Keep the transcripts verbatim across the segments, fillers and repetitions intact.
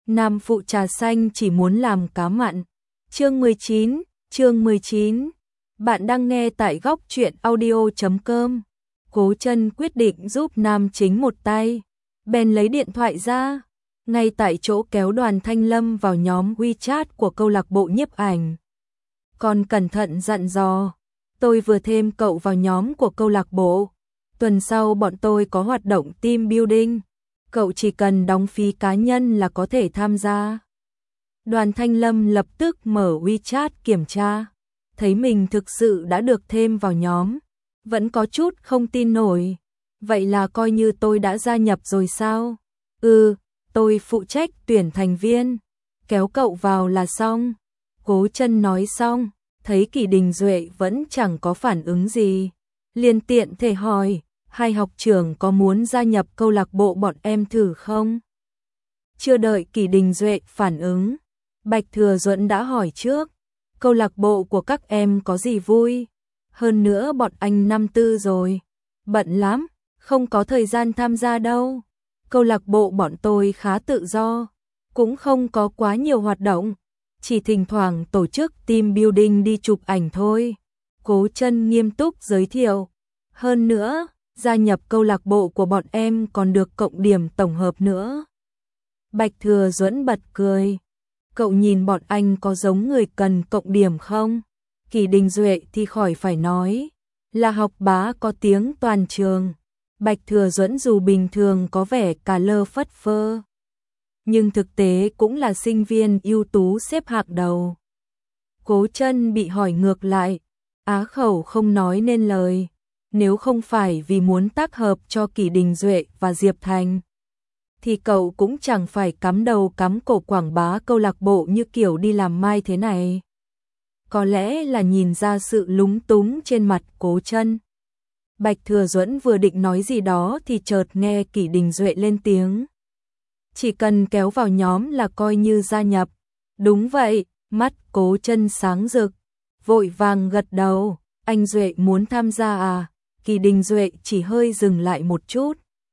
Nam phụ trà xanh chỉ muốn làm cá mặn. Chương mười chín, chương mười chín. Bạn đang nghe tại góc truyện audio chấm com. Cố Chân quyết định giúp nam chính một tay, bèn lấy điện thoại ra, ngay tại chỗ kéo Đoàn Thanh Lâm vào nhóm WeChat của câu lạc bộ nhiếp ảnh. Còn cẩn thận dặn dò, tôi vừa thêm cậu vào nhóm của câu lạc bộ, tuần sau bọn tôi có hoạt động team building, cậu chỉ cần đóng phí cá nhân là có thể tham gia. Đoàn Thanh Lâm lập tức mở WeChat kiểm tra, thấy mình thực sự đã được thêm vào nhóm, vẫn có chút không tin nổi. Vậy là coi như tôi đã gia nhập rồi sao? Ừ, tôi phụ trách tuyển thành viên, kéo cậu vào là xong. Cố Chân nói xong, thấy Kỷ Đình Duệ vẫn chẳng có phản ứng gì, liền tiện thể hỏi, hai học trưởng có muốn gia nhập câu lạc bộ bọn em thử không? Chưa đợi Kỷ Đình Duệ phản ứng, Bạch Thừa Duẫn đã hỏi trước, câu lạc bộ của các em có gì vui? Hơn nữa bọn anh năm tư rồi, bận lắm, không có thời gian tham gia đâu. Câu lạc bộ bọn tôi khá tự do, cũng không có quá nhiều hoạt động, chỉ thỉnh thoảng tổ chức team building đi chụp ảnh thôi. Cố Chân nghiêm túc giới thiệu. Hơn nữa, gia nhập câu lạc bộ của bọn em còn được cộng điểm tổng hợp nữa. Bạch Thừa Duẫn bật cười. Cậu nhìn bọn anh có giống người cần cộng điểm không? Kỷ Đình Duệ thì khỏi phải nói, là học bá có tiếng toàn trường. Bạch Thừa Duẫn dù bình thường có vẻ cà lơ phất phơ, nhưng thực tế cũng là sinh viên ưu tú xếp hạng đầu. Cố Chân bị hỏi ngược lại, á khẩu không nói nên lời, nếu không phải vì muốn tác hợp cho Kỷ Đình Duệ và Diệp Thành, thì cậu cũng chẳng phải cắm đầu cắm cổ quảng bá câu lạc bộ như kiểu đi làm mai thế này. Có lẽ là nhìn ra sự lúng túng trên mặt Cố Chân. Bạch Thừa Duẫn vừa định nói gì đó thì chợt nghe Kỷ Đình Duệ lên tiếng. Chỉ cần kéo vào nhóm là coi như gia nhập. Đúng vậy, mắt Cố Chân sáng rực, vội vàng gật đầu, anh Duệ muốn tham gia à? Kỷ Đình Duệ chỉ hơi dừng lại một chút,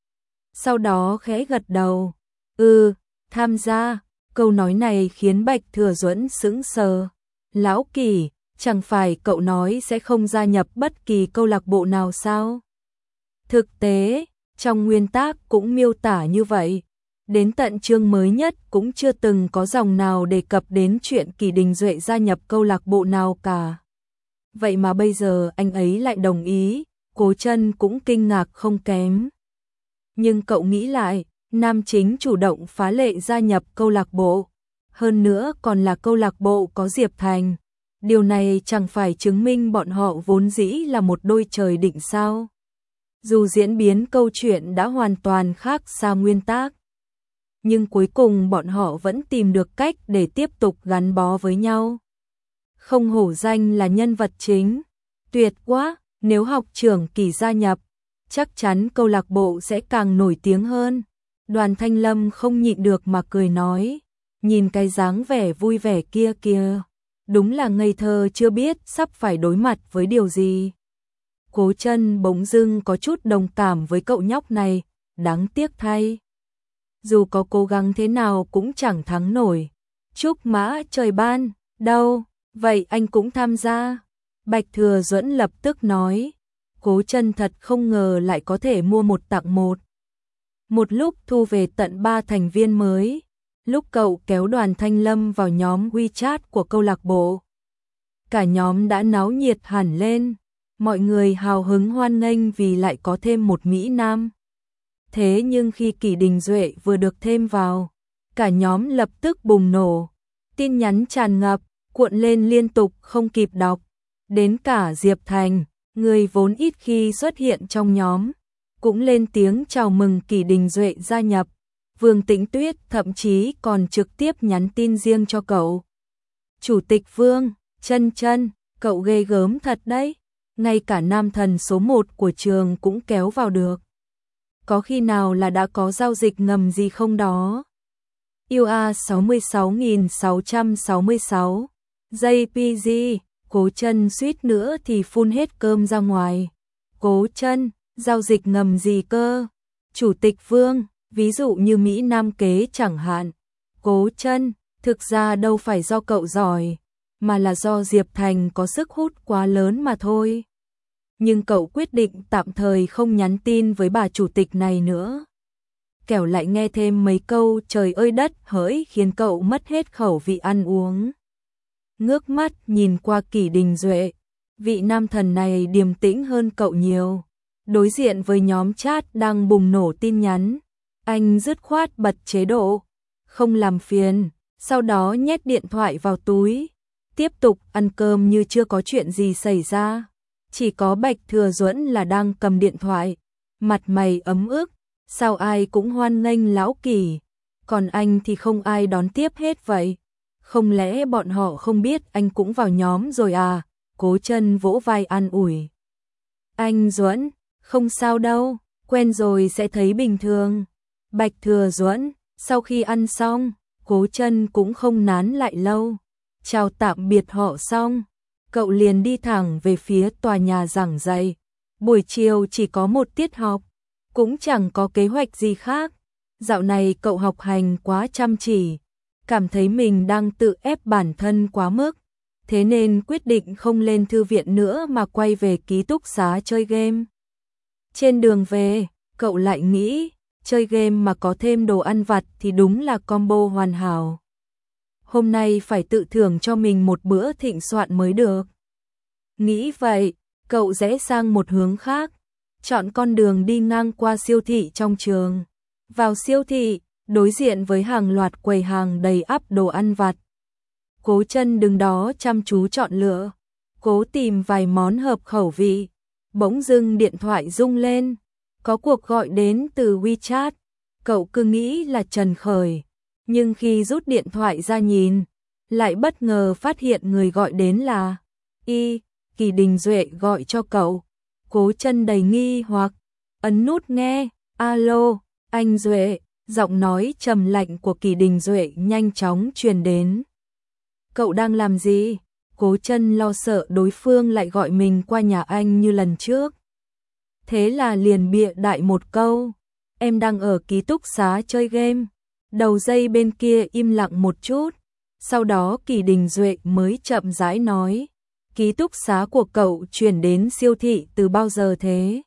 sau đó khẽ gật đầu. Ừ, tham gia. Câu nói này khiến Bạch Thừa Duẫn sững sờ. Lão Kỷ, chẳng phải cậu nói sẽ không gia nhập bất kỳ câu lạc bộ nào sao? Thực tế, trong nguyên tác cũng miêu tả như vậy. Đến tận chương mới nhất cũng chưa từng có dòng nào đề cập đến chuyện Kỷ Đình Duệ gia nhập câu lạc bộ nào cả. Vậy mà bây giờ anh ấy lại đồng ý, Cố Chân cũng kinh ngạc không kém. Nhưng cậu nghĩ lại, nam chính chủ động phá lệ gia nhập câu lạc bộ, hơn nữa còn là câu lạc bộ có Diệp Thành. Điều này chẳng phải chứng minh bọn họ vốn dĩ là một đôi trời định sao? Dù diễn biến câu chuyện đã hoàn toàn khác xa nguyên tác, nhưng cuối cùng bọn họ vẫn tìm được cách để tiếp tục gắn bó với nhau. Không hổ danh là nhân vật chính. Tuyệt quá, nếu học trưởng Kỷ gia nhập, chắc chắn câu lạc bộ sẽ càng nổi tiếng hơn. Đoàn Thanh Lâm không nhịn được mà cười nói, nhìn cái dáng vẻ vui vẻ kia kìa, đúng là ngây thơ chưa biết sắp phải đối mặt với điều gì. Cố Chân bỗng dưng có chút đồng cảm với cậu nhóc này, đáng tiếc thay. Dù có cố gắng thế nào cũng chẳng thắng nổi. Trúc mã trời ban, đâu, vậy anh cũng tham gia. Bạch Thừa Duẫn lập tức nói. Cố Chân thật không ngờ lại có thể mua một tặng một. Một lúc thu về tận ba thành viên mới. Lúc cậu kéo Đoàn Thanh Lâm vào nhóm WeChat của câu lạc bộ, cả nhóm đã náo nhiệt hẳn lên. Mọi người hào hứng hoan nghênh vì lại có thêm một Mỹ Nam. Thế nhưng khi Kỷ Đình Duệ vừa được thêm vào, cả nhóm lập tức bùng nổ. Tin nhắn tràn ngập, cuộn lên liên tục không kịp đọc. Đến cả Diệp Thành, người vốn ít khi xuất hiện trong nhóm, cũng lên tiếng chào mừng Kỷ Đình Duệ gia nhập. Vương Tĩnh Tuyết thậm chí còn trực tiếp nhắn tin riêng cho cậu. Chủ tịch Vương, Chân Chân, cậu ghê gớm thật đấy. Ngay cả nam thần số một của trường cũng kéo vào được. Có khi nào là đã có giao dịch ngầm gì không đó? u a sáu mươi sáu nghìn sáu trăm sáu mươi sáu, jê pê giê, Cố Chân suýt nữa thì phun hết cơm ra ngoài. Cố Chân, giao dịch ngầm gì cơ? Chủ tịch Vương, ví dụ như Mỹ Nam kế chẳng hạn. Cố Chân, thực ra đâu phải do cậu giỏi, mà là do Diệp Thành có sức hút quá lớn mà thôi. Nhưng cậu quyết định tạm thời không nhắn tin với bà chủ tịch này nữa. Kẻo lại nghe thêm mấy câu trời ơi đất hỡi khiến cậu mất hết khẩu vị ăn uống. Ngước mắt nhìn qua Kỷ Đình Duệ, vị nam thần này điềm tĩnh hơn cậu nhiều. Đối diện với nhóm chat đang bùng nổ tin nhắn, anh dứt khoát bật chế độ không làm phiền, sau đó nhét điện thoại vào túi, tiếp tục ăn cơm như chưa có chuyện gì xảy ra. Chỉ có Bạch Thừa Duẫn là đang cầm điện thoại, mặt mày ấm ức, sao ai cũng hoan nghênh lão Kỷ, còn anh thì không ai đón tiếp hết vậy. Không lẽ bọn họ không biết anh cũng vào nhóm rồi à? Cố Chân vỗ vai an ủi. Anh Duẫn, không sao đâu, quen rồi sẽ thấy bình thường. Bạch Thừa Duẫn, sau khi ăn xong, Cố Chân cũng không nán lại lâu. Chào tạm biệt họ xong, cậu liền đi thẳng về phía tòa nhà giảng dạy. Buổi chiều chỉ có một tiết học, cũng chẳng có kế hoạch gì khác. Dạo này cậu học hành quá chăm chỉ, cảm thấy mình đang tự ép bản thân quá mức, thế nên quyết định không lên thư viện nữa mà quay về ký túc xá chơi game. Trên đường về, cậu lại nghĩ, chơi game mà có thêm đồ ăn vặt thì đúng là combo hoàn hảo. Hôm nay phải tự thưởng cho mình một bữa thịnh soạn mới được. Nghĩ vậy, cậu rẽ sang một hướng khác, chọn con đường đi ngang qua siêu thị trong trường. Vào siêu thị, đối diện với hàng loạt quầy hàng đầy ắp đồ ăn vặt. Cố Chân đứng đó chăm chú chọn lựa, cố tìm vài món hợp khẩu vị. Bỗng dưng điện thoại rung lên, có cuộc gọi đến từ WeChat. Cậu cứ nghĩ là Trần Khởi, nhưng khi rút điện thoại ra nhìn, lại bất ngờ phát hiện người gọi đến là Y, Kỷ Đình Duệ gọi cho cậu. Cố Chân đầy nghi hoặc, ấn nút nghe. Alo, anh Duệ. Giọng nói trầm lạnh của Kỷ Đình Duệ nhanh chóng truyền đến. Cậu đang làm gì? Cố Chân lo sợ đối phương lại gọi mình qua nhà anh như lần trước. Thế là liền bịa đại một câu, em đang ở ký túc xá chơi game. Đầu dây bên kia im lặng một chút, sau đó Kỷ Đình Duệ mới chậm rãi nói, ký túc xá của cậu chuyển đến siêu thị từ bao giờ thế?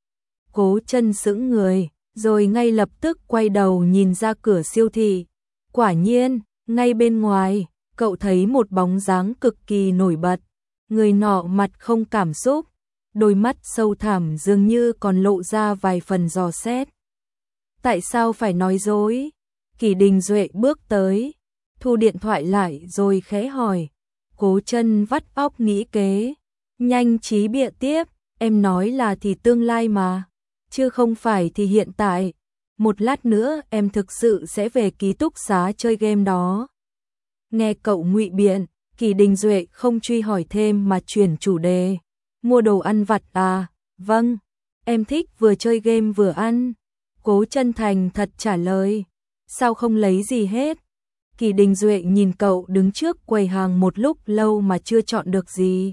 Cố Chân sững người, rồi ngay lập tức quay đầu nhìn ra cửa siêu thị. Quả nhiên, ngay bên ngoài, cậu thấy một bóng dáng cực kỳ nổi bật. Người nọ mặt không cảm xúc, đôi mắt sâu thẳm dường như còn lộ ra vài phần dò xét. Tại sao phải nói dối? Kỷ Đình Duệ bước tới, thu điện thoại lại rồi khẽ hỏi. Cố Chân vắt óc nghĩ kế, nhanh trí bịa tiếp, em nói là thì tương lai mà, chứ không phải thì hiện tại. Một lát nữa em thực sự sẽ về ký túc xá chơi game đó. Nghe cậu ngụy biện, Kỷ Đình Duệ không truy hỏi thêm mà chuyển chủ đề. Mua đồ ăn vặt à? Vâng, em thích vừa chơi game vừa ăn. Cố Chân thành thật trả lời. Sao không lấy gì hết? Kỷ Đình Duệ nhìn cậu đứng trước quầy hàng một lúc lâu mà chưa chọn được gì.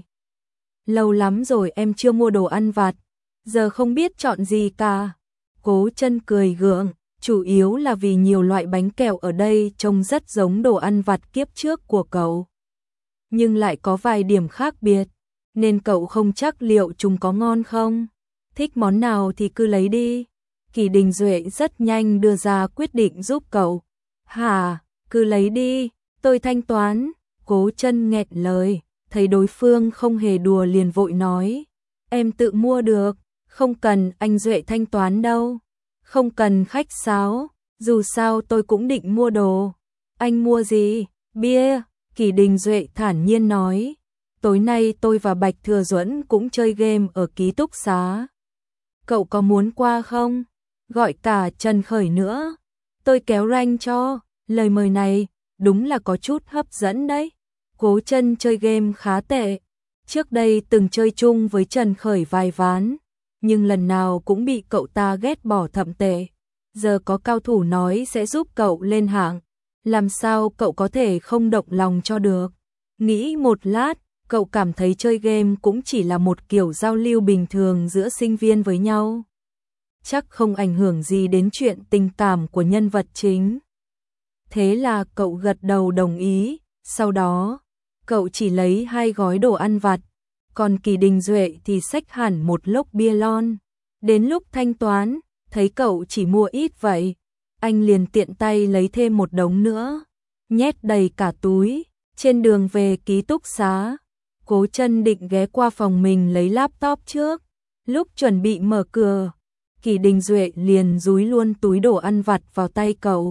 Lâu lắm rồi em chưa mua đồ ăn vặt, giờ không biết chọn gì cả. Cố Chân cười gượng, chủ yếu là vì nhiều loại bánh kẹo ở đây trông rất giống đồ ăn vặt kiếp trước của cậu, nhưng lại có vài điểm khác biệt, nên cậu không chắc liệu chúng có ngon không. Thích món nào thì cứ lấy đi. Kỷ Đình Duệ rất nhanh đưa ra quyết định giúp cậu. Hả, cứ lấy đi, tôi thanh toán. Cố Chân nghẹn lời, thấy đối phương không hề đùa liền vội nói. Em tự mua được, không cần anh Duệ thanh toán đâu. Không cần khách sáo, dù sao tôi cũng định mua đồ. Anh mua gì? Bia. Kỷ Đình Duệ thản nhiên nói. Tối nay tôi và Bạch Thừa Duẫn cũng chơi game ở ký túc xá. Cậu có muốn qua không? Gọi cả Trần Khởi nữa. Tôi kéo ranh cho. Lời mời này đúng là có chút hấp dẫn đấy. Cố Chân chơi game khá tệ. Trước đây từng chơi chung với Trần Khởi vài ván, nhưng lần nào cũng bị cậu ta ghét bỏ thậm tệ. Giờ có cao thủ nói sẽ giúp cậu lên hạng, làm sao cậu có thể không động lòng cho được. Nghĩ một lát, cậu cảm thấy chơi game cũng chỉ là một kiểu giao lưu bình thường giữa sinh viên với nhau. Chắc không ảnh hưởng gì đến chuyện tình cảm của nhân vật chính. Thế là cậu gật đầu đồng ý, sau đó, cậu chỉ lấy hai gói đồ ăn vặt, còn Kỳ Đình Duệ thì xách hẳn một lốc bia lon. Đến lúc thanh toán, thấy cậu chỉ mua ít vậy, anh liền tiện tay lấy thêm một đống nữa, nhét đầy cả túi. Trên đường về ký túc xá, Cố Chân định ghé qua phòng mình lấy laptop trước. Lúc chuẩn bị mở cửa, Kỳ Đình Duệ liền dúi luôn túi đồ ăn vặt vào tay cậu.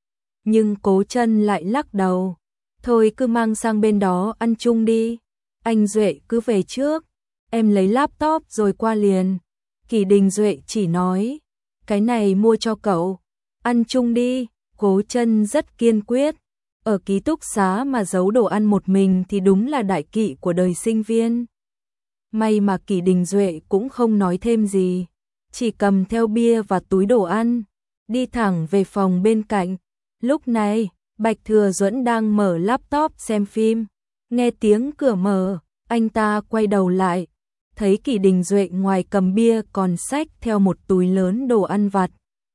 Nhưng Cố Chân lại lắc đầu, thôi cứ mang sang bên đó ăn chung đi. Anh Duệ cứ về trước, em lấy laptop rồi qua liền. Kỳ Đình Duệ chỉ nói, cái này mua cho cậu, ăn chung đi. Cố Chân rất kiên quyết, ở ký túc xá mà giấu đồ ăn một mình thì đúng là đại kỵ của đời sinh viên. May mà Kỳ Đình Duệ cũng không nói thêm gì, chỉ cầm theo bia và túi đồ ăn, đi thẳng về phòng bên cạnh. Lúc này, Bạch Thừa Duẫn đang mở laptop xem phim, nghe tiếng cửa mở, anh ta quay đầu lại, thấy Kỳ Đình Duệ ngoài cầm bia còn xách theo một túi lớn đồ ăn vặt.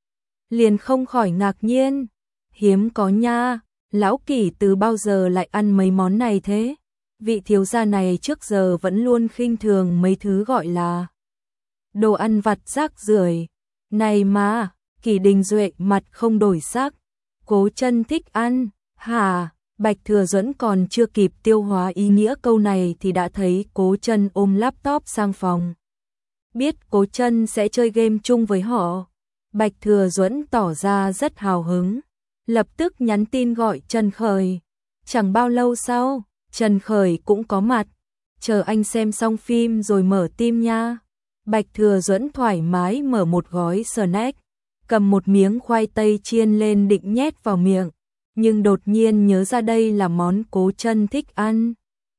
Liền không khỏi ngạc nhiên, hiếm có nha, lão Kỳ từ bao giờ lại ăn mấy món này thế? Vị thiếu gia này trước giờ vẫn luôn khinh thường mấy thứ gọi là đồ ăn vặt rác rưởi. Này mà, Kỳ Đình Duệ mặt không đổi sắc, Cố Chân thích ăn, hả? Bạch Thừa Duẫn còn chưa kịp tiêu hóa ý nghĩa câu này thì đã thấy Cố Chân ôm laptop sang phòng. Biết Cố Chân sẽ chơi game chung với họ, Bạch Thừa Duẫn tỏ ra rất hào hứng, lập tức nhắn tin gọi Trần Khởi. Chẳng bao lâu sau, Trần Khởi cũng có mặt, chờ anh xem xong phim rồi mở tim nha. Bạch Thừa Duẫn thoải mái mở một gói snack, cầm một miếng khoai tây chiên lên định nhét vào miệng, nhưng đột nhiên nhớ ra đây là món Cố Chân thích ăn.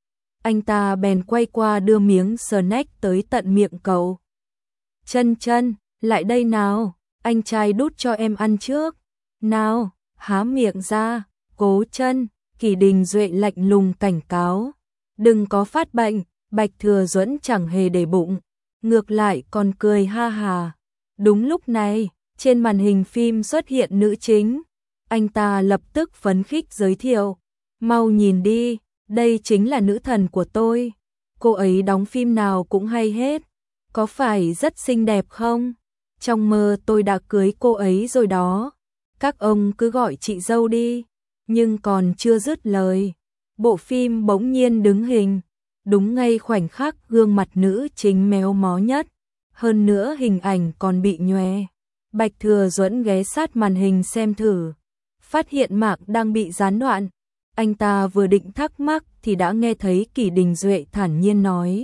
Anh ta bèn quay qua đưa miếng snack tới tận miệng cậu. Chân Chân, lại đây nào, anh trai đút cho em ăn trước. Nào, há miệng ra. Cố Chân, Kỳ Đình Duệ lạnh lùng cảnh cáo, đừng có phát bệnh. Bạch Thừa Duẫn chẳng hề để bụng, ngược lại còn cười ha hà. Đúng lúc này, trên màn hình phim xuất hiện nữ chính, anh ta lập tức phấn khích giới thiệu, mau nhìn đi, đây chính là nữ thần của tôi, cô ấy đóng phim nào cũng hay hết, có phải rất xinh đẹp không? Trong mơ tôi đã cưới cô ấy rồi đó, các ông cứ gọi chị dâu đi. Nhưng còn chưa dứt lời, bộ phim bỗng nhiên đứng hình, đúng ngay khoảnh khắc gương mặt nữ chính méo mó nhất, hơn nữa hình ảnh còn bị nhòe. Bạch Thừa Duẫn ghé sát màn hình xem thử, phát hiện mạng đang bị gián đoạn. Anh ta vừa định thắc mắc thì đã nghe thấy Kỳ Đình Duệ thản nhiên nói,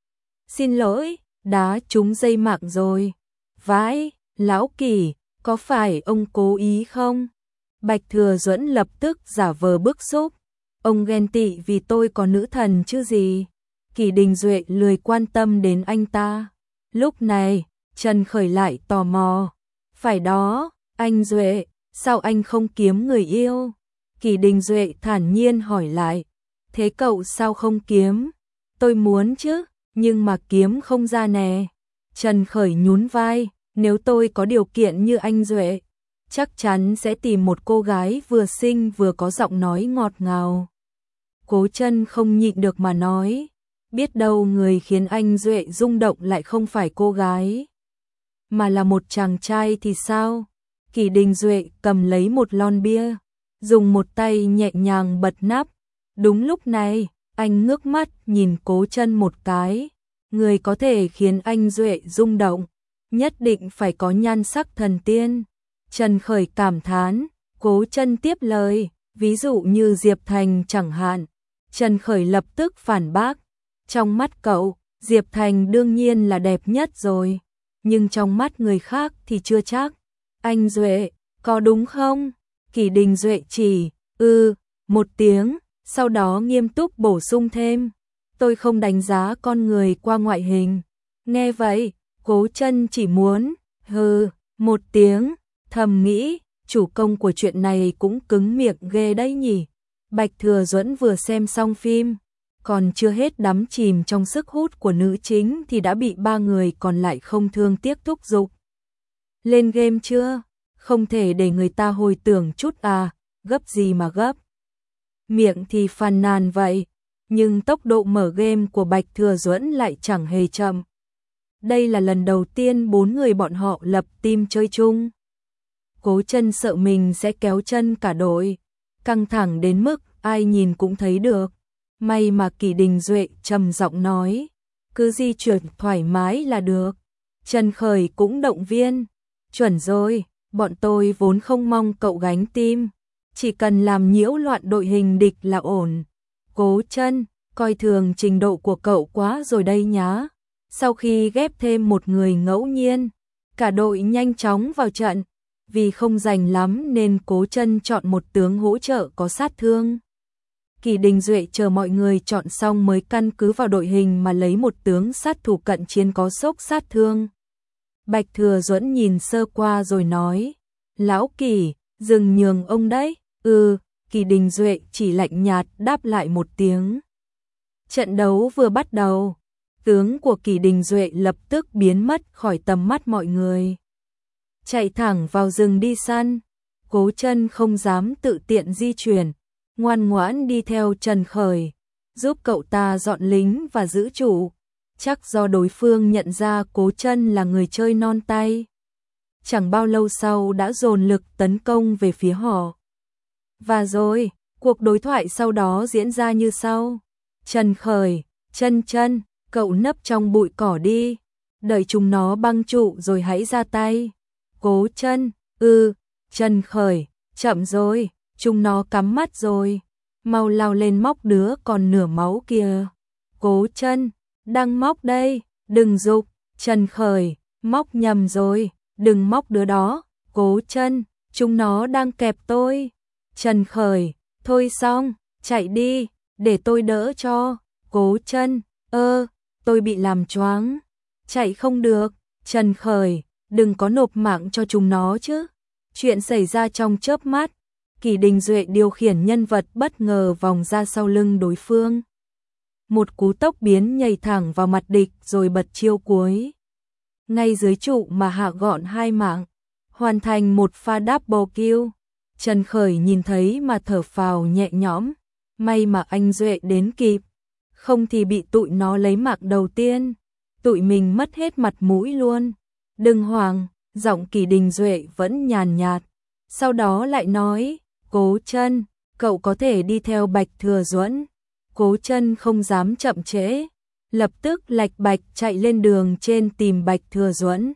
xin lỗi, đá trúng dây mạng rồi. Vãi, lão Kỳ, có phải ông cố ý không? Bạch Thừa Duẫn lập tức giả vờ bức xúc, ông ghen tị vì tôi có nữ thần chứ gì. Kỳ Đình Duệ lười quan tâm đến anh ta. Lúc này, Trần Khởi lại tò mò, phải đó, anh Duệ, sao anh không kiếm người yêu? Kỳ Đình Duệ thản nhiên hỏi lại, thế cậu sao không kiếm? Tôi muốn chứ, nhưng mà kiếm không ra nè. Trần Khởi nhún vai, nếu tôi có điều kiện như anh Duệ, chắc chắn sẽ tìm một cô gái vừa xinh vừa có giọng nói ngọt ngào. Cố Chân không nhịn được mà nói, biết đâu người khiến anh Duệ rung động lại không phải cô gái, mà là một chàng trai thì sao? Kỳ Đình Duệ cầm lấy một lon bia, dùng một tay nhẹ nhàng bật nắp. Đúng lúc này, anh ngước mắt nhìn Cố Chân một cái, người có thể khiến anh Duệ rung động, nhất định phải có nhan sắc thần tiên. Trần Khởi cảm thán, Cố Chân tiếp lời, ví dụ như Diệp Thành chẳng hạn. Trần Khởi lập tức phản bác, trong mắt cậu, Diệp Thành đương nhiên là đẹp nhất rồi, nhưng trong mắt người khác thì chưa chắc. Anh Duệ, có đúng không? Kỳ Đình Duệ chỉ, ư, một tiếng, sau đó nghiêm túc bổ sung thêm, tôi không đánh giá con người qua ngoại hình. Nghe vậy, Cố Chân chỉ muốn, hừ, một tiếng, thầm nghĩ, chủ công của chuyện này cũng cứng miệng ghê đấy nhỉ. Bạch Thừa Duẫn vừa xem xong phim, còn chưa hết đắm chìm trong sức hút của nữ chính thì đã bị ba người còn lại không thương tiếc thúc giục. Lên game chưa? Không thể để người ta hồi tưởng chút à? gấp gì mà gấp. Miệng thì phàn nàn vậy, nhưng tốc độ mở game của Bạch Thừa Duẫn lại chẳng hề chậm. Đây là lần đầu tiên bốn người bọn họ lập team chơi chung. Cố Chân sợ mình sẽ kéo chân cả đội, căng thẳng đến mức ai nhìn cũng thấy được. May mà Kỷ Đình Duệ trầm giọng nói, cứ di chuyển thoải mái là được. Trần Khởi cũng động viên, chuẩn rồi, bọn tôi vốn không mong cậu gánh team, chỉ cần làm nhiễu loạn đội hình địch là ổn. Cố Chân, coi thường trình độ của cậu quá rồi đây nhá. Sau khi ghép thêm một người ngẫu nhiên, cả đội nhanh chóng vào trận. Vì không rành lắm nên Cố Chân chọn một tướng hỗ trợ có sát thương. Kỷ Đình Duệ chờ mọi người chọn xong mới căn cứ vào đội hình mà lấy một tướng sát thủ cận chiến có sốc sát thương. Bạch Thừa Duẫn nhìn sơ qua rồi nói, Lão Kỷ, dừng nhường ông đấy. Ừ, Kỷ Đình Duệ chỉ lạnh nhạt đáp lại một tiếng. Trận đấu vừa bắt đầu, tướng của Kỷ Đình Duệ lập tức biến mất khỏi tầm mắt mọi người. Chạy thẳng vào rừng đi săn, Cố Chân không dám tự tiện di chuyển, ngoan ngoãn đi theo Trần Khởi, giúp cậu ta dọn lính và giữ trụ. Chắc do đối phương nhận ra Cố Chân là người chơi non tay. Chẳng bao lâu sau đã dồn lực tấn công về phía họ. Và rồi, cuộc đối thoại sau đó diễn ra như sau. Trần Khởi, Chân Chân, cậu nấp trong bụi cỏ đi, đợi chúng nó băng trụ rồi hãy ra tay. Cố Chân, ư, Trần Khởi, chậm rồi, chúng nó cắm mắt rồi, mau lao lên móc đứa còn nửa máu kìa. Cố Chân, đang móc đây, đừng giục. Trần Khởi, móc nhầm rồi, đừng móc đứa đó. Cố Chân, chúng nó đang kẹp tôi. Trần Khởi, thôi xong, chạy đi, để tôi đỡ cho. Cố Chân, ơ, tôi bị làm choáng, chạy không được. Trần Khởi, đừng có nộp mạng cho chúng nó chứ. Chuyện xảy ra trong chớp mắt, Kỷ Đình Duệ điều khiển nhân vật bất ngờ vòng ra sau lưng đối phương. Một cú tốc biến nhảy thẳng vào mặt địch rồi bật chiêu cuối. Ngay dưới trụ mà hạ gọn hai mạng, hoàn thành một pha double kill. Trần Khởi nhìn thấy mà thở phào nhẹ nhõm, may mà anh Duệ đến kịp, không thì bị tụi nó lấy mạng đầu tiên, tụi mình mất hết mặt mũi luôn. Đừng hoảng, giọng Kỷ Đình Duệ vẫn nhàn nhạt, sau đó lại nói, Cố Chân, cậu có thể đi theo Bạch Thừa Duẫn. Cố Chân không dám chậm trễ, lập tức lạch bạch chạy lên đường trên tìm Bạch Thừa Duẫn.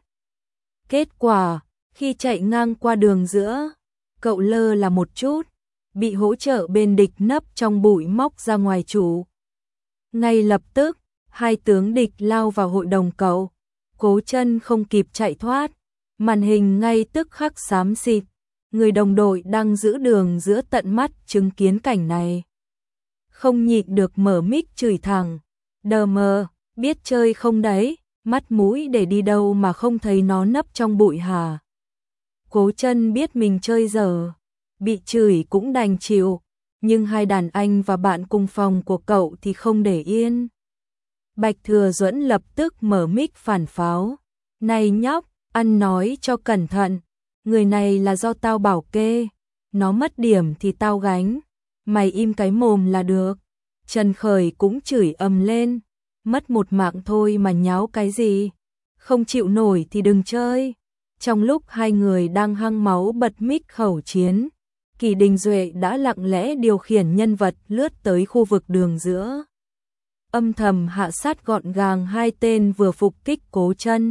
Kết quả, khi chạy ngang qua đường giữa, cậu lơ là một chút, bị hỗ trợ bên địch nấp trong bụi móc ra ngoài trụ. Ngay lập tức, hai tướng địch lao vào hội đồng cậu. Cố Chân không kịp chạy thoát, màn hình ngay tức khắc xám xịt. Người đồng đội đang giữ đường giữa tận mắt chứng kiến cảnh này, không nhịn được mở mic chửi thẳng, đờ mờ, biết chơi không đấy, mắt mũi để đi đâu mà không thấy nó nấp trong bụi hả? Cố Chân biết mình chơi dở, bị chửi cũng đành chịu, nhưng hai đàn anh và bạn cùng phòng của cậu thì không để yên. Bạch Thừa Duẫn lập tức mở mic phản pháo, này nhóc, ăn nói cho cẩn thận, người này là do tao bảo kê, nó mất điểm thì tao gánh, mày im cái mồm là được. Trần Khởi cũng chửi ầm lên, mất một mạng thôi mà nháo cái gì, không chịu nổi thì đừng chơi. Trong lúc hai người đang hăng máu bật mic khẩu chiến, Kỷ Đình Duệ đã lặng lẽ điều khiển nhân vật lướt tới khu vực đường giữa, âm thầm hạ sát gọn gàng hai tên vừa phục kích Cố Chân.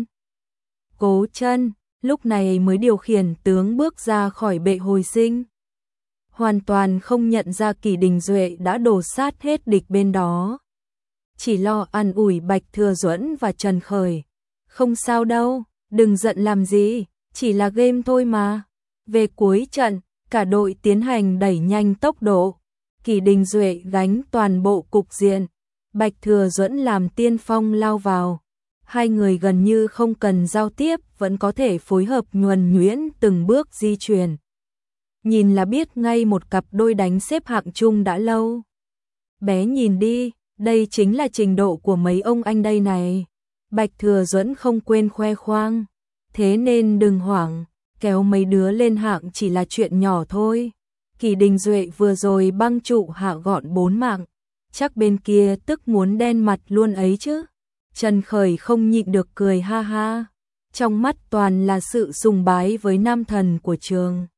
Cố Chân lúc này mới điều khiển tướng bước ra khỏi bệ hồi sinh, hoàn toàn không nhận ra Kỷ Đình Duệ đã đổ sát hết địch bên đó, chỉ lo an ủi Bạch Thừa Duẫn và Trần Khởi, không sao đâu, đừng giận làm gì, chỉ là game thôi mà. Về cuối trận, cả đội tiến hành đẩy nhanh tốc độ, Kỷ Đình Duệ gánh toàn bộ cục diện, Bạch Thừa Duẫn làm tiên phong lao vào. Hai người gần như không cần giao tiếp vẫn có thể phối hợp nhuần nhuyễn từng bước di chuyển. Nhìn là biết ngay một cặp đôi đánh xếp hạng chung đã lâu. Bé nhìn đi, đây chính là trình độ của mấy ông anh đây này. Bạch Thừa Duẫn không quên khoe khoang. Thế nên đừng hoảng, kéo mấy đứa lên hạng chỉ là chuyện nhỏ thôi. Kỷ Đình Duệ vừa rồi băng trụ Hạ gọn bốn mạng, chắc bên kia tức muốn đen mặt luôn ấy chứ. Trần Khởi không nhịn được cười ha ha, trong mắt toàn là sự sùng bái với nam thần của trường.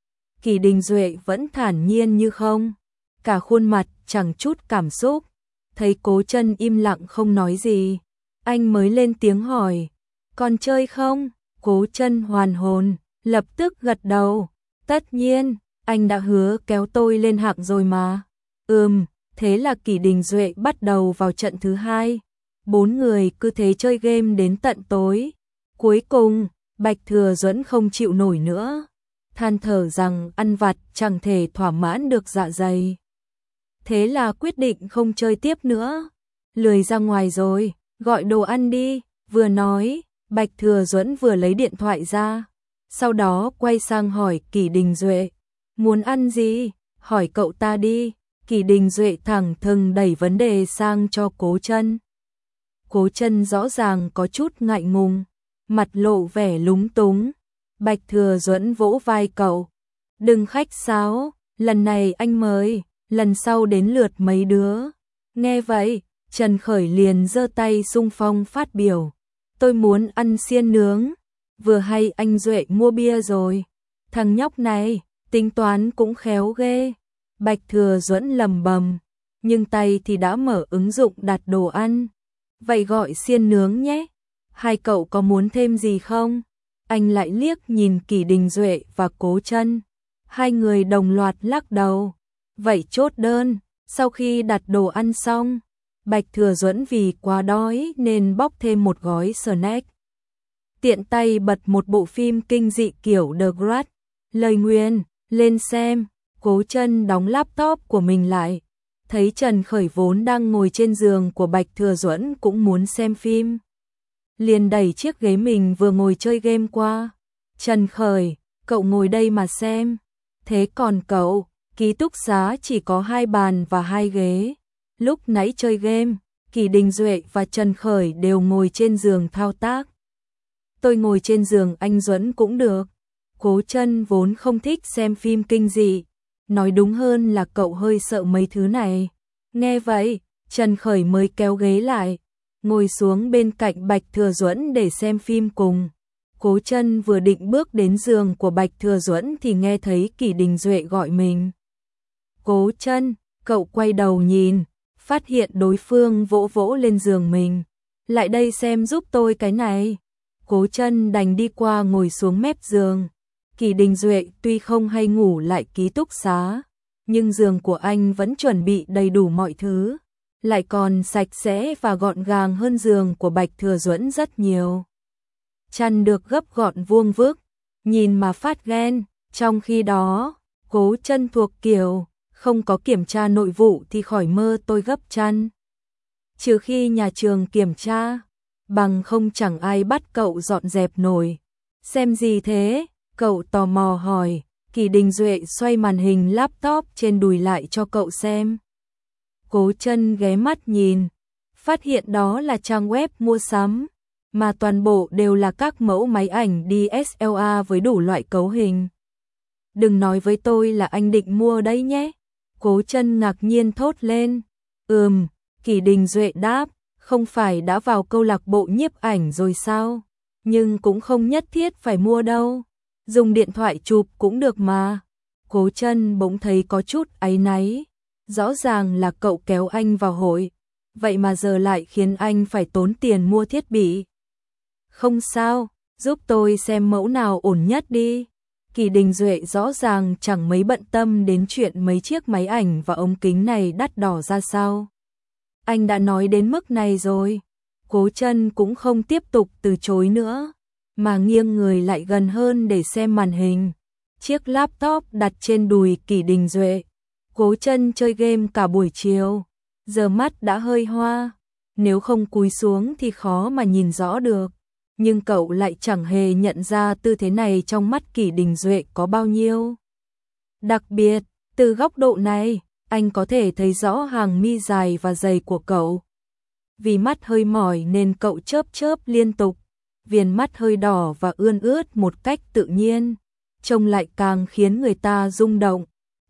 Kỷ Đình Duệ vẫn thản nhiên như không, cả khuôn mặt chẳng chút cảm xúc. Thấy Cố Chân im lặng không nói gì, anh mới lên tiếng hỏi, còn chơi không? Cố Chân hoàn hồn, lập tức gật đầu, tất nhiên, anh đã hứa kéo tôi lên hạng rồi mà. Ừm, thế là Kỷ Đình Duệ bắt đầu vào trận thứ hai. Bốn người cứ thế chơi game đến tận tối. Cuối cùng, Bạch Thừa Duẫn không chịu nổi nữa, than thở rằng ăn vặt chẳng thể thỏa mãn được dạ dày. Thế là quyết định không chơi tiếp nữa. Lười ra ngoài rồi, gọi đồ ăn đi. Vừa nói, Bạch Thừa Duẫn vừa lấy điện thoại ra, sau đó quay sang hỏi Kỷ Đình Duệ, muốn ăn gì? Hỏi cậu ta đi. Kỷ Đình Duệ thẳng thừng đẩy vấn đề sang cho Cố Chân. Cố Chân rõ ràng có chút ngại ngùng, mặt lộ vẻ lúng túng. Bạch Thừa Duẫn vỗ vai cậu, đừng khách sáo, lần này anh mời, lần sau đến lượt mấy đứa. Nghe vậy, Trần Khởi liền giơ tay xung phong phát biểu, tôi muốn ăn xiên nướng. Vừa hay anh Duệ mua bia rồi, thằng nhóc này tính toán cũng khéo ghê. Bạch Thừa Duẫn lầm bầm, nhưng tay thì đã mở ứng dụng đặt đồ ăn. Vậy gọi xiên nướng nhé. Hai cậu có muốn thêm gì không? Anh lại liếc nhìn Kỷ Đình Duệ và Cố Chân. Hai người đồng loạt lắc đầu. Vậy chốt đơn. Sau khi đặt đồ ăn xong, Bạch Thừa Duẫn vì quá đói nên bóc thêm một gói snack. Tiện tay bật một bộ phim kinh dị kiểu The Grudge, lời nguyền, lên xem. Cố Chân đóng laptop của mình lại, thấy Trần Khởi vốn đang ngồi trên giường của Bạch Thừa Duẫn cũng muốn xem phim, liền đẩy chiếc ghế mình vừa ngồi chơi game qua. Trần Khởi, cậu ngồi đây mà xem. Thế còn cậu? Ký túc xá chỉ có hai bàn và hai ghế. Lúc nãy chơi game, Kỷ Đình Duệ và Trần Khởi đều ngồi trên giường thao tác. Tôi ngồi trên giường anh Duẫn cũng được. Cố Chân vốn không thích xem phim kinh dị, nói đúng hơn là cậu hơi sợ mấy thứ này. Nghe vậy, Trần Khởi mới kéo ghế lại, ngồi xuống bên cạnh Bạch Thừa Duẫn để xem phim cùng. Cố Chân vừa định bước đến giường của Bạch Thừa Duẫn thì nghe thấy Kỷ Đình Duệ gọi mình. Cố Chân, cậu quay đầu nhìn, phát hiện đối phương vỗ vỗ lên giường mình. Lại đây xem giúp tôi cái này. Cố Chân đành đi qua ngồi xuống mép giường. Kỷ Đình Duệ tuy không hay ngủ lại ký túc xá, nhưng giường của anh vẫn chuẩn bị đầy đủ mọi thứ, lại còn sạch sẽ và gọn gàng hơn giường của Bạch Thừa Duẫn rất nhiều. Chăn được gấp gọn vuông vức, nhìn mà phát ghen. Trong khi đó, Cố Chân thuộc kiểu không có kiểm tra nội vụ thì khỏi mơ tôi gấp chăn. Trừ khi nhà trường kiểm tra, bằng không chẳng ai bắt cậu dọn dẹp nổi. Xem gì thế? Cậu tò mò hỏi. Kỷ Đình Duệ xoay màn hình laptop trên đùi lại cho cậu xem. Cố Chân ghé mắt nhìn, phát hiện đó là trang web mua sắm, mà toàn bộ đều là các mẫu máy ảnh đê ét lờ rờ với đủ loại cấu hình. Đừng nói với tôi là anh định mua đấy nhé. Cố Chân ngạc nhiên thốt lên. Ừm, Kỷ Đình Duệ đáp, không phải đã vào câu lạc bộ nhiếp ảnh rồi sao? Nhưng cũng không nhất thiết phải mua đâu. Dùng điện thoại chụp cũng được mà. Cố Chân bỗng thấy có chút áy náy. Rõ ràng là cậu kéo anh vào hội, vậy mà giờ lại khiến anh phải tốn tiền mua thiết bị. Không sao, giúp tôi xem mẫu nào ổn nhất đi. Kỷ Đình Duệ rõ ràng chẳng mấy bận tâm đến chuyện mấy chiếc máy ảnh và ống kính này đắt đỏ ra sao. Anh đã nói đến mức này rồi. Cố Chân cũng không tiếp tục từ chối nữa, mà nghiêng người lại gần hơn để xem màn hình. Chiếc laptop đặt trên đùi Kỷ Đình Duệ. Cố Chân chơi game cả buổi chiều, giờ mắt đã hơi hoa, nếu không cúi xuống thì khó mà nhìn rõ được. Nhưng cậu lại chẳng hề nhận ra tư thế này trong mắt Kỷ Đình Duệ có bao nhiêu đặc biệt. Từ góc độ này, anh có thể thấy rõ hàng mi dài và dày của cậu. Vì mắt hơi mỏi nên cậu chớp chớp liên tục, viền mắt hơi đỏ và ươn ướt một cách tự nhiên, trông lại càng khiến người ta rung động.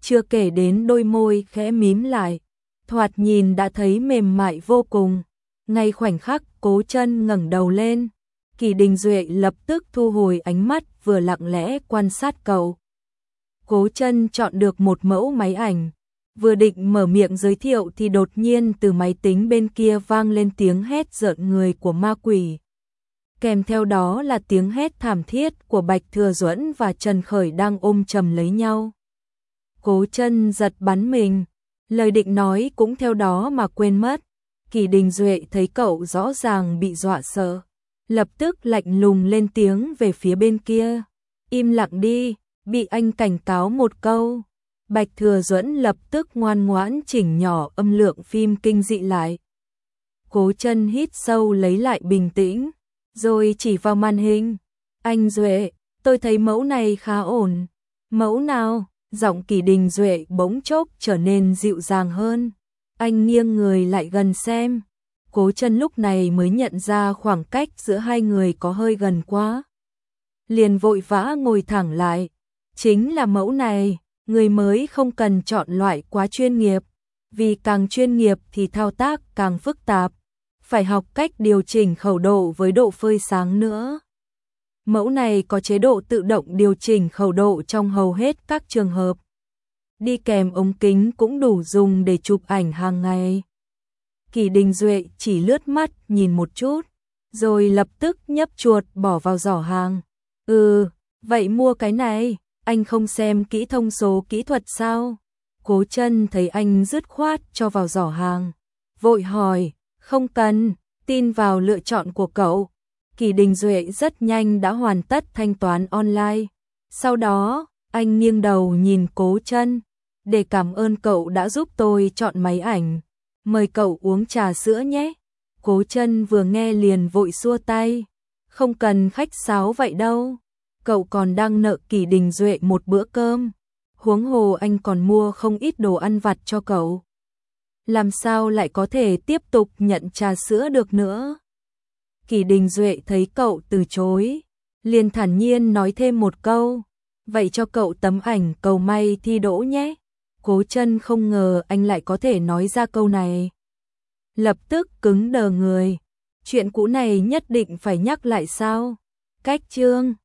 chưa kể đến đôi môi khẽ mím lại, thoạt nhìn đã thấy mềm mại vô cùng. Ngay khoảnh khắc Cố Chân ngẩng đầu lên, Kỷ Đình Duệ lập tức thu hồi ánh mắt, vừa lặng lẽ quan sát cậu. Cố Chân chọn được một mẫu máy ảnh, vừa định mở miệng giới thiệu thì đột nhiên từ máy tính bên kia vang lên tiếng hét rợn người của ma quỷ. Kèm theo đó là tiếng hét thảm thiết của Bạch Thừa Duẫn và Trần Khởi đang ôm chầm lấy nhau. Cố Chân giật bắn mình, lời định nói cũng theo đó mà quên mất. Kỷ Đình Duệ thấy cậu rõ ràng bị dọa sợ, lập tức lạnh lùng lên tiếng về phía bên kia. Im lặng đi, bị anh cảnh cáo một câu. Bạch Thừa Duẫn lập tức ngoan ngoãn chỉnh nhỏ âm lượng phim kinh dị lại. Cố Chân hít sâu lấy lại bình tĩnh, rồi chỉ vào màn hình. Anh Duệ, tôi thấy mẫu này khá ổn. Mẫu nào? Giọng Kỷ Đình Duệ bỗng chốc trở nên dịu dàng hơn. Anh nghiêng người lại gần xem. Cố Chân lúc này mới nhận ra khoảng cách giữa hai người có hơi gần quá. Liền vội vã ngồi thẳng lại. Chính là mẫu này, người mới không cần chọn loại quá chuyên nghiệp. Vì càng chuyên nghiệp thì thao tác càng phức tạp. Phải học cách điều chỉnh khẩu độ với độ phơi sáng nữa. Mẫu này có chế độ tự động điều chỉnh khẩu độ trong hầu hết các trường hợp. Đi kèm ống kính cũng đủ dùng để chụp ảnh hàng ngày. Kỷ Đình Duệ chỉ lướt mắt nhìn một chút, rồi lập tức nhấp chuột bỏ vào giỏ hàng. Ừ, vậy mua cái này, anh không xem kỹ thông số kỹ thuật sao? Cố Chân thấy anh dứt khoát cho vào giỏ hàng, vội hỏi, không cần, tin vào lựa chọn của cậu. Kỷ Đình Duệ rất nhanh đã hoàn tất thanh toán online. Sau đó, anh nghiêng đầu nhìn Cố Chân, để cảm ơn cậu đã giúp tôi chọn máy ảnh. Mời cậu uống trà sữa nhé. Cố Chân vừa nghe liền vội xua tay. Không cần khách sáo vậy đâu. Cậu còn đang nợ Kỷ Đình Duệ một bữa cơm. Huống hồ anh còn mua không ít đồ ăn vặt cho cậu. Làm sao lại có thể tiếp tục nhận trà sữa được nữa? Kỷ Đình Duệ thấy cậu từ chối, liền thản nhiên nói thêm một câu. Vậy cho cậu tấm ảnh cầu may thi đỗ nhé. Cố Chân không ngờ anh lại có thể nói ra câu này. Lập tức cứng đờ người. Chuyện cũ này nhất định phải nhắc lại sao? Cách chương